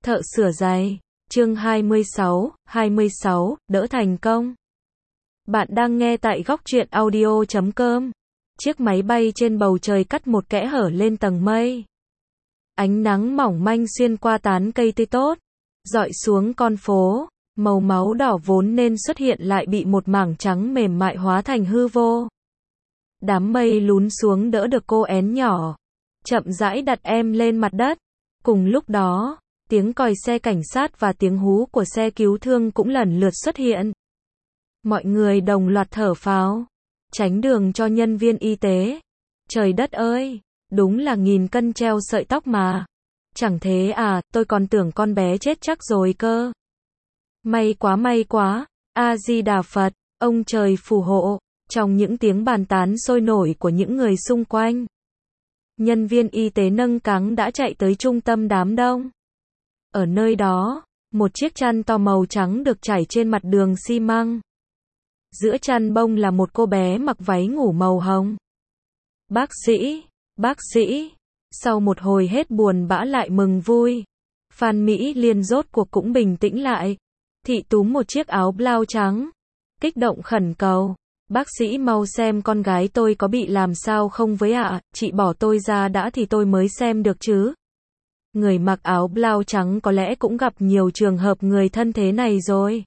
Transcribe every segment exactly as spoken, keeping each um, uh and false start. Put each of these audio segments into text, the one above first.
Thợ sửa giày, chương hai mươi sáu, hai mươi sáu, đỡ thành công. Bạn đang nghe tại góc truyện audio chấm com. Chiếc máy bay trên bầu trời cắt một kẽ hở lên tầng mây. Ánh nắng mỏng manh xuyên qua tán cây tươi tốt, rọi xuống con phố, màu máu đỏ vốn nên xuất hiện lại bị một mảng trắng mềm mại hóa thành hư vô. Đám mây lún xuống đỡ được cô én nhỏ, chậm rãi đặt em lên mặt đất. Cùng lúc đó, tiếng còi xe cảnh sát và tiếng hú của xe cứu thương cũng lần lượt xuất hiện. Mọi người đồng loạt thở phào, tránh đường cho nhân viên y tế. Trời đất ơi, đúng là nghìn cân treo sợi tóc mà. Chẳng thế à, tôi còn tưởng con bé chết chắc rồi cơ. May quá may quá, A-di-đà Phật, ông trời phù hộ, trong những tiếng bàn tán sôi nổi của những người xung quanh. Nhân viên y tế nâng cáng đã chạy tới trung tâm đám đông. Ở nơi đó, một chiếc chăn to màu trắng được trải trên mặt đường xi măng. Giữa chăn bông là một cô bé mặc váy ngủ màu hồng. Bác sĩ, bác sĩ, sau một hồi hết buồn bã lại mừng vui, Phan Mỹ Liên rốt cuộc cũng bình tĩnh lại. Thị túm một chiếc áo blau trắng, kích động khẩn cầu. Bác sĩ mau xem con gái tôi có bị làm sao không với ạ, à? Chị bỏ tôi ra đã thì tôi mới xem được chứ. Người mặc áo blau trắng có lẽ cũng gặp nhiều trường hợp người thân thế này rồi.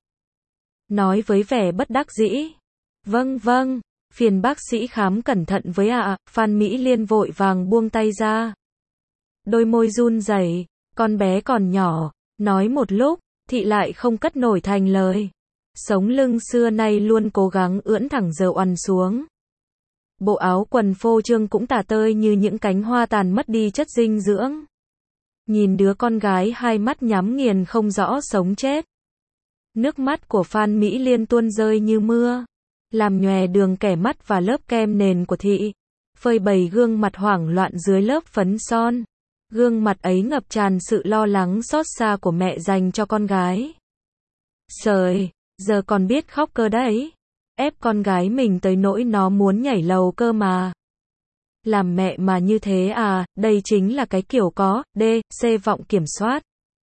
Nói với vẻ bất đắc dĩ. Vâng vâng, phiền bác sĩ khám cẩn thận với ạ, à? Phan Mỹ Liên vội vàng buông tay ra. Đôi môi run rẩy, con bé còn nhỏ, nói một lúc, thị lại không cất nổi thành lời. Sống lưng xưa nay luôn cố gắng ưỡn thẳng giờ oằn xuống. Bộ áo quần phô trương cũng tả tơi như những cánh hoa tàn mất đi chất dinh dưỡng. Nhìn đứa con gái hai mắt nhắm nghiền không rõ sống chết. Nước mắt của Phan Mỹ Liên tuôn rơi như mưa, làm nhòe đường kẻ mắt và lớp kem nền của thị, phơi bày gương mặt hoảng loạn dưới lớp phấn son. Gương mặt ấy ngập tràn sự lo lắng xót xa của mẹ dành cho con gái. Trời, giờ còn biết khóc cơ đấy. Ép con gái mình tới nỗi nó muốn nhảy lầu cơ mà. Làm mẹ mà như thế à, đây chính là cái kiểu có, D, C vọng kiểm soát.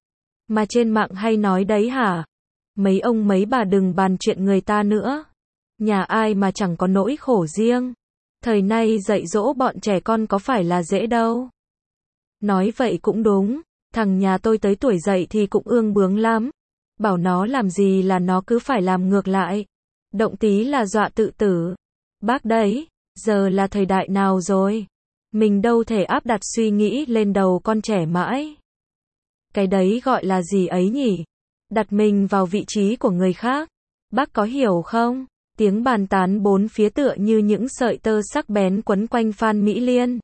Mà trên mạng hay nói đấy hả? Mấy ông mấy bà đừng bàn chuyện người ta nữa. Nhà ai mà chẳng có nỗi khổ riêng. Thời nay dạy dỗ bọn trẻ con có phải là dễ đâu. Nói vậy cũng đúng, thằng nhà tôi tới tuổi dậy thì cũng ương bướng lắm. Bảo nó làm gì là nó cứ phải làm ngược lại. Động tí là dọa tự tử. Bác đấy, giờ là thời đại nào rồi? Mình đâu thể áp đặt suy nghĩ lên đầu con trẻ mãi. Cái đấy gọi là gì ấy nhỉ? Đặt mình vào vị trí của người khác. Bác có hiểu không? Tiếng bàn tán bốn phía tựa như những sợi tơ sắc bén quấn quanh Phan Mỹ Liên.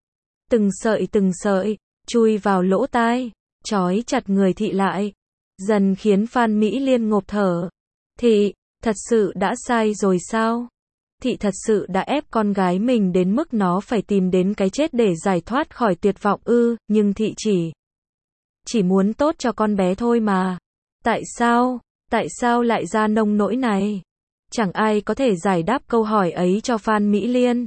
Từng sợi từng sợi, chui vào lỗ tai, trói chặt người thị lại. Dần khiến Phan Mỹ Liên ngộp thở. Thị, thật sự đã sai rồi sao? Thị thật sự đã ép con gái mình đến mức nó phải tìm đến cái chết để giải thoát khỏi tuyệt vọng ư, nhưng thị chỉ chỉ muốn tốt cho con bé thôi mà. Tại sao? Tại sao lại ra nông nỗi này? Chẳng ai có thể giải đáp câu hỏi ấy cho Phan Mỹ Liên.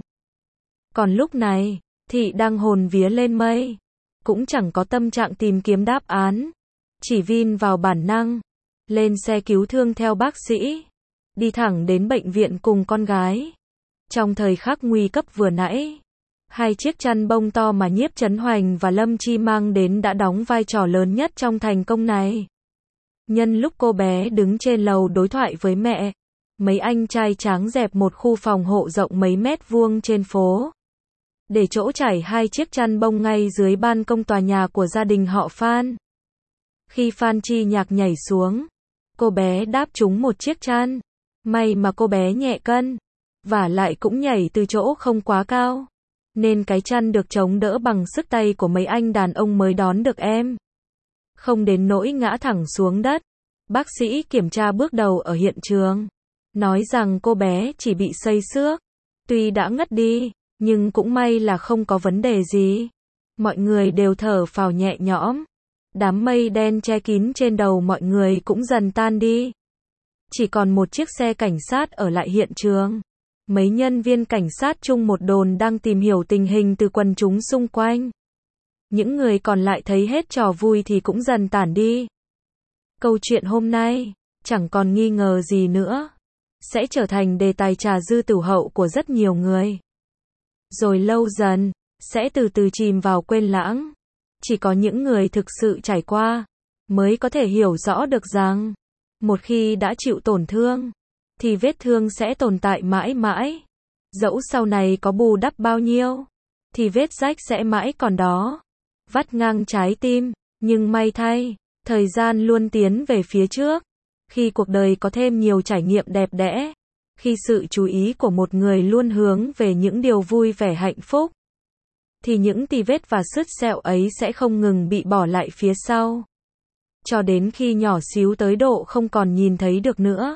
Còn lúc này, thị đang hồn vía lên mây, cũng chẳng có tâm trạng tìm kiếm đáp án, chỉ vin vào bản năng, lên xe cứu thương theo bác sĩ, đi thẳng đến bệnh viện cùng con gái. Trong thời khắc nguy cấp vừa nãy, hai chiếc chăn bông to mà Nhiếp Chấn Hoành và Lâm Chi mang đến đã đóng vai trò lớn nhất trong thành công này. Nhân lúc cô bé đứng trên lầu đối thoại với mẹ, mấy anh trai tráng dẹp một khu phòng hộ rộng mấy mét vuông trên phố, để chỗ trải hai chiếc chăn bông ngay dưới ban công tòa nhà của gia đình họ Phan. Khi Phan Chi Nhạc nhảy xuống, cô bé đáp trúng một chiếc chăn. May mà cô bé nhẹ cân, và lại cũng nhảy từ chỗ không quá cao, nên cái chăn được chống đỡ bằng sức tay của mấy anh đàn ông mới đón được em. Không đến nỗi ngã thẳng xuống đất. Bác sĩ kiểm tra bước đầu ở hiện trường, nói rằng cô bé chỉ bị xây xước. Tuy đã ngất đi, nhưng cũng may là không có vấn đề gì. Mọi người đều thở phào nhẹ nhõm. Đám mây đen che kín trên đầu mọi người cũng dần tan đi. Chỉ còn một chiếc xe cảnh sát ở lại hiện trường. Mấy nhân viên cảnh sát chung một đồn đang tìm hiểu tình hình từ quần chúng xung quanh. Những người còn lại thấy hết trò vui thì cũng dần tản đi. Câu chuyện hôm nay, chẳng còn nghi ngờ gì nữa, sẽ trở thành đề tài trà dư tửu hậu của rất nhiều người. Rồi lâu dần, sẽ từ từ chìm vào quên lãng. Chỉ có những người thực sự trải qua, mới có thể hiểu rõ được rằng, một khi đã chịu tổn thương, thì vết thương sẽ tồn tại mãi mãi. Dẫu sau này có bù đắp bao nhiêu, thì vết rách sẽ mãi còn đó, vắt ngang trái tim. Nhưng may thay, thời gian luôn tiến về phía trước. Khi cuộc đời có thêm nhiều trải nghiệm đẹp đẽ, khi sự chú ý của một người luôn hướng về những điều vui vẻ hạnh phúc, thì những tì vết và sứt sẹo ấy sẽ không ngừng bị bỏ lại phía sau. Cho đến khi nhỏ xíu tới độ không còn nhìn thấy được nữa.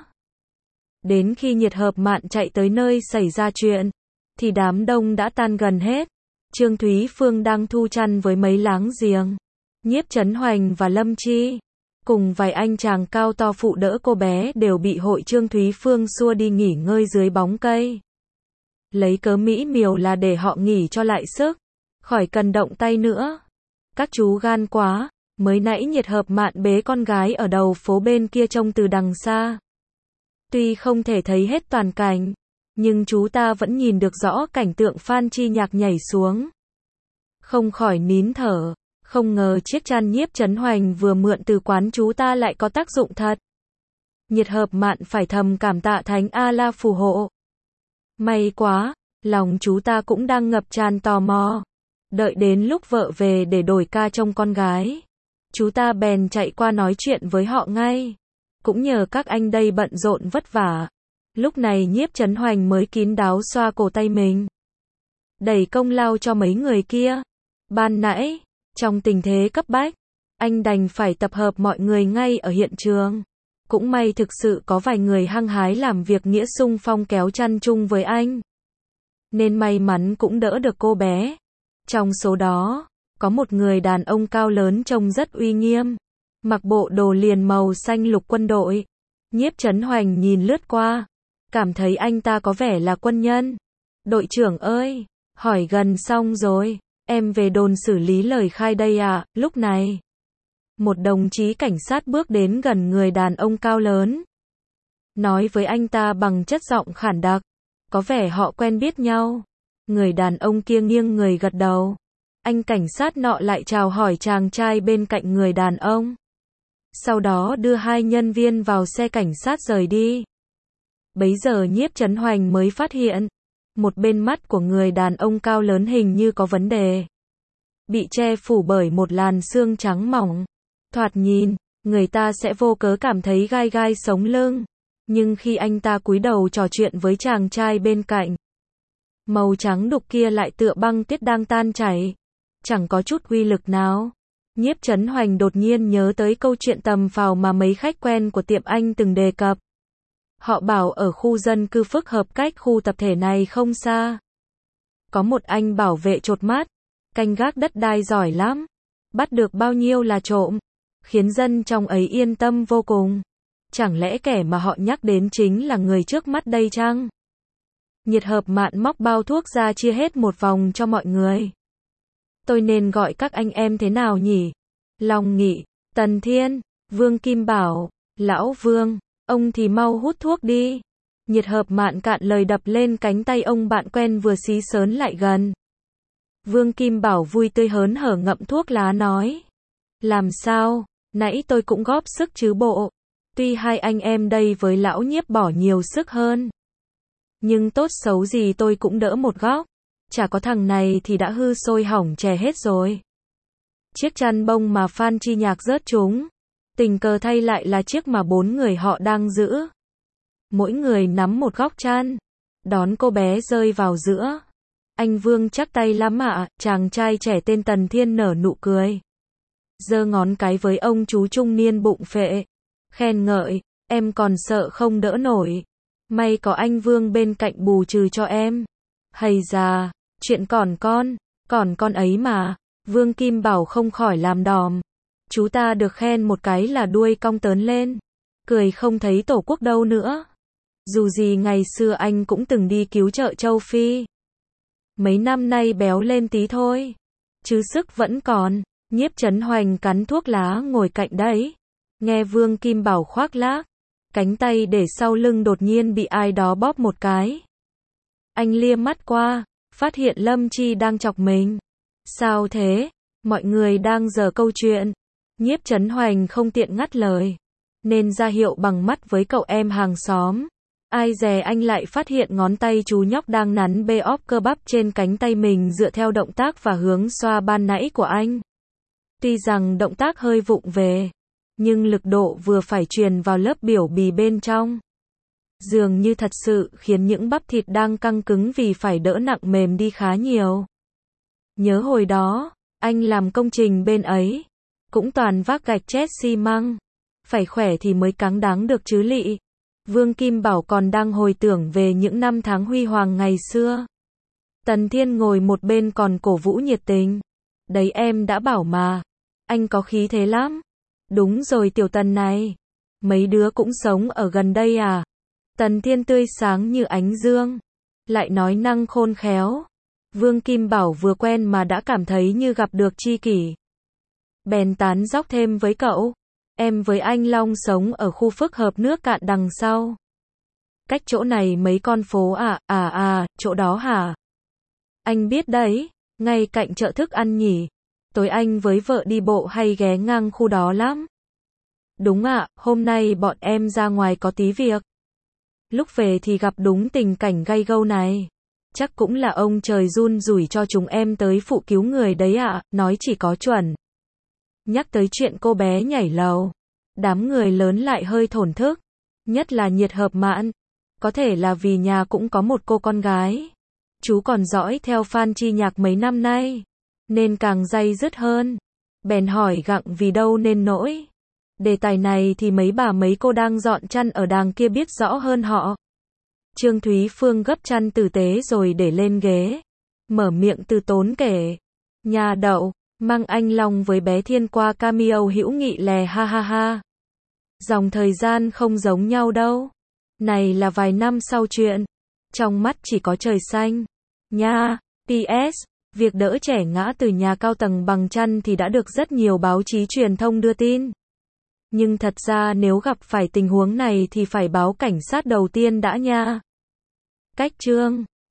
Đến khi Nhiệt Hợp Mạn chạy tới nơi xảy ra chuyện, thì đám đông đã tan gần hết. Trương Thúy Phương đang thu chăn với mấy láng giềng, Nhiếp Chấn Hoành và Lâm Chi, cùng vài anh chàng cao to phụ đỡ cô bé đều bị hội Trương Thúy Phương xua đi nghỉ ngơi dưới bóng cây. Lấy cớ mỹ miều là để họ nghỉ cho lại sức, khỏi cần động tay nữa. Các chú gan quá, mới nãy Nhiệt Hợp Mạn bế con gái ở đầu phố bên kia trông từ đằng xa. Tuy không thể thấy hết toàn cảnh, nhưng chú ta vẫn nhìn được rõ cảnh tượng Phan Chi Nhạc nhảy xuống. Không khỏi nín thở, không ngờ chiếc chăn Nhiếp Chấn Hoành vừa mượn từ quán chú ta lại có tác dụng thật. Nhiệt Hợp Mạn phải thầm cảm tạ Thánh A-la phù hộ. May quá, lòng chú ta cũng đang ngập tràn tò mò. Đợi đến lúc vợ về để đổi ca trông con gái, chú ta bèn chạy qua nói chuyện với họ ngay. Cũng nhờ các anh đây bận rộn vất vả. Lúc này Nhiếp Chấn Hoành mới kín đáo xoa cổ tay mình, đẩy công lao cho mấy người kia. Ban nãy, trong tình thế cấp bách, anh đành phải tập hợp mọi người ngay ở hiện trường. Cũng may thực sự có vài người hăng hái làm việc nghĩa xung phong kéo chăn chung với anh, nên may mắn cũng đỡ được cô bé. Trong số đó, có một người đàn ông cao lớn trông rất uy nghiêm, mặc bộ đồ liền màu xanh lục quân đội. Nhiếp Chấn Hoành nhìn lướt qua, cảm thấy anh ta có vẻ là quân nhân. Đội trưởng ơi, hỏi gần xong rồi, em về đồn xử lý lời khai đây à? Lúc này, một đồng chí cảnh sát bước đến gần người đàn ông cao lớn, nói với anh ta bằng chất giọng khản đặc, có vẻ họ quen biết nhau. Người đàn ông kia nghiêng người gật đầu. Anh cảnh sát nọ lại chào hỏi chàng trai bên cạnh người đàn ông, sau đó đưa hai nhân viên vào xe cảnh sát rời đi. Bấy giờ Nhiếp Chấn Hoành mới phát hiện, một bên mắt của người đàn ông cao lớn hình như có vấn đề, bị che phủ bởi một làn xương trắng mỏng. Thoạt nhìn, người ta sẽ vô cớ cảm thấy gai gai sống lưng. Nhưng khi anh ta cúi đầu trò chuyện với chàng trai bên cạnh, màu trắng đục kia lại tựa băng tuyết đang tan chảy, chẳng có chút uy lực nào. Nhiếp Chấn Hoành đột nhiên nhớ tới câu chuyện tầm phào mà mấy khách quen của tiệm anh từng đề cập. Họ bảo ở khu dân cư phức hợp cách khu tập thể này không xa, có một anh bảo vệ chột mắt, canh gác đất đai giỏi lắm, bắt được bao nhiêu là trộm, khiến dân trong ấy yên tâm vô cùng. Chẳng lẽ kẻ mà họ nhắc đến chính là người trước mắt đây chăng? Nhiệt Hợp Mạn móc bao thuốc ra chia hết một vòng cho mọi người. Tôi nên gọi các anh em thế nào nhỉ? Long Nghị, Tần Thiên, Vương Kim Bảo, Lão Vương, ông thì mau hút thuốc đi. Nhiệt Hợp Mạn cạn lời đập lên cánh tay ông bạn quen vừa xí xớn lại gần. Vương Kim Bảo vui tươi hớn hở ngậm thuốc lá nói. Làm sao, nãy tôi cũng góp sức chứ bộ. Tuy hai anh em đây với lão Nhiếp bỏ nhiều sức hơn, nhưng tốt xấu gì tôi cũng đỡ một góc. Chả có thằng này thì đã hư sôi hỏng chè hết rồi. Chiếc chăn bông mà Phan Chi Nhạc rớt chúng, tình cờ thay lại là chiếc mà bốn người họ đang giữ. Mỗi người nắm một góc chăn, đón cô bé rơi vào giữa. Anh Vương chắc tay lắm ạ, chàng trai trẻ tên Tần Thiên nở nụ cười, giơ ngón cái với ông chú trung niên bụng phệ, khen ngợi, em còn sợ không đỡ nổi. May có anh Vương bên cạnh bù trừ cho em. Hay già, chuyện còn con, còn con ấy mà. Vương Kim Bảo không khỏi làm đòm. Chú ta được khen một cái là đuôi cong tớn lên, cười không thấy tổ quốc đâu nữa. Dù gì ngày xưa anh cũng từng đi cứu trợ châu Phi, mấy năm nay béo lên tí thôi. chứ sức vẫn còn. Nhiếp Chấn Hoành cắn thuốc lá ngồi cạnh đấy. Nghe Vương Kim Bảo khoác lác. Cánh tay để sau lưng đột nhiên bị ai đó bóp một cái. Anh liếc mắt qua, phát hiện Lâm Chi đang chọc mình. Sao thế? Mọi người đang giở câu chuyện. Nhiếp Chấn Hoành không tiện ngắt lời, nên ra hiệu bằng mắt với cậu em hàng xóm. Ai dè anh lại phát hiện ngón tay chú nhóc đang nắn bê óp cơ bắp trên cánh tay mình dựa theo động tác và hướng xoa ban nãy của anh. Tuy rằng động tác hơi vụng về, nhưng lực độ vừa phải truyền vào lớp biểu bì bên trong. Dường như thật sự khiến những bắp thịt đang căng cứng vì phải đỡ nặng mềm đi khá nhiều. Nhớ hồi đó, anh làm công trình bên ấy, cũng toàn vác gạch chét xi măng. Phải khỏe thì mới cáng đáng được chứ lị. Vương Kim Bảo còn đang hồi tưởng về những năm tháng huy hoàng ngày xưa. Tần Thiên ngồi một bên còn cổ vũ nhiệt tình. Đấy em đã bảo mà, anh có khí thế lắm. Đúng rồi tiểu Tần này, mấy đứa cũng sống ở gần đây à? Tần Thiên tươi sáng như ánh dương, lại nói năng khôn khéo. Vương Kim Bảo vừa quen mà đã cảm thấy như gặp được tri kỷ. Bèn tán dóc thêm với cậu. Em với anh Long sống ở khu phức hợp nước cạn đằng sau. Cách chỗ này mấy con phố à, à à, chỗ đó hả? Anh biết đấy, ngay cạnh chợ thức ăn nhỉ. Tối anh với vợ đi bộ hay ghé ngang khu đó lắm. Đúng ạ, hôm nay bọn em ra ngoài có tí việc. Lúc về thì gặp đúng tình cảnh gay gâu này. Chắc cũng là ông trời run rủi cho chúng em tới phụ cứu người đấy ạ, nói chỉ có chuẩn. Nhắc tới chuyện cô bé nhảy lầu, đám người lớn lại hơi thổn thức, nhất là Nhiệt Hợp Mạn. Có thể là vì nhà cũng có một cô con gái. Chú còn dõi theo Phan Chi Nhạc mấy năm nay, nên càng day dứt hơn. Bèn hỏi gặng vì đâu nên nỗi. Đề tài này thì mấy bà mấy cô đang dọn chăn ở đàng kia biết rõ hơn họ. Trương Thúy Phương gấp chăn tử tế rồi để lên ghế, mở miệng từ tốn kể. Nhà Đậu, mang anh Long với bé Thiên qua cameo hữu nghị lè ha ha ha. Dòng thời gian không giống nhau đâu. Này là vài năm sau chuyện. Trong mắt chỉ có trời xanh. Nha, pê ét, việc đỡ trẻ ngã từ nhà cao tầng bằng chăn thì đã được rất nhiều báo chí truyền thông đưa tin. Nhưng thật ra nếu gặp phải tình huống này thì phải báo cảnh sát đầu tiên đã nha. Cách chương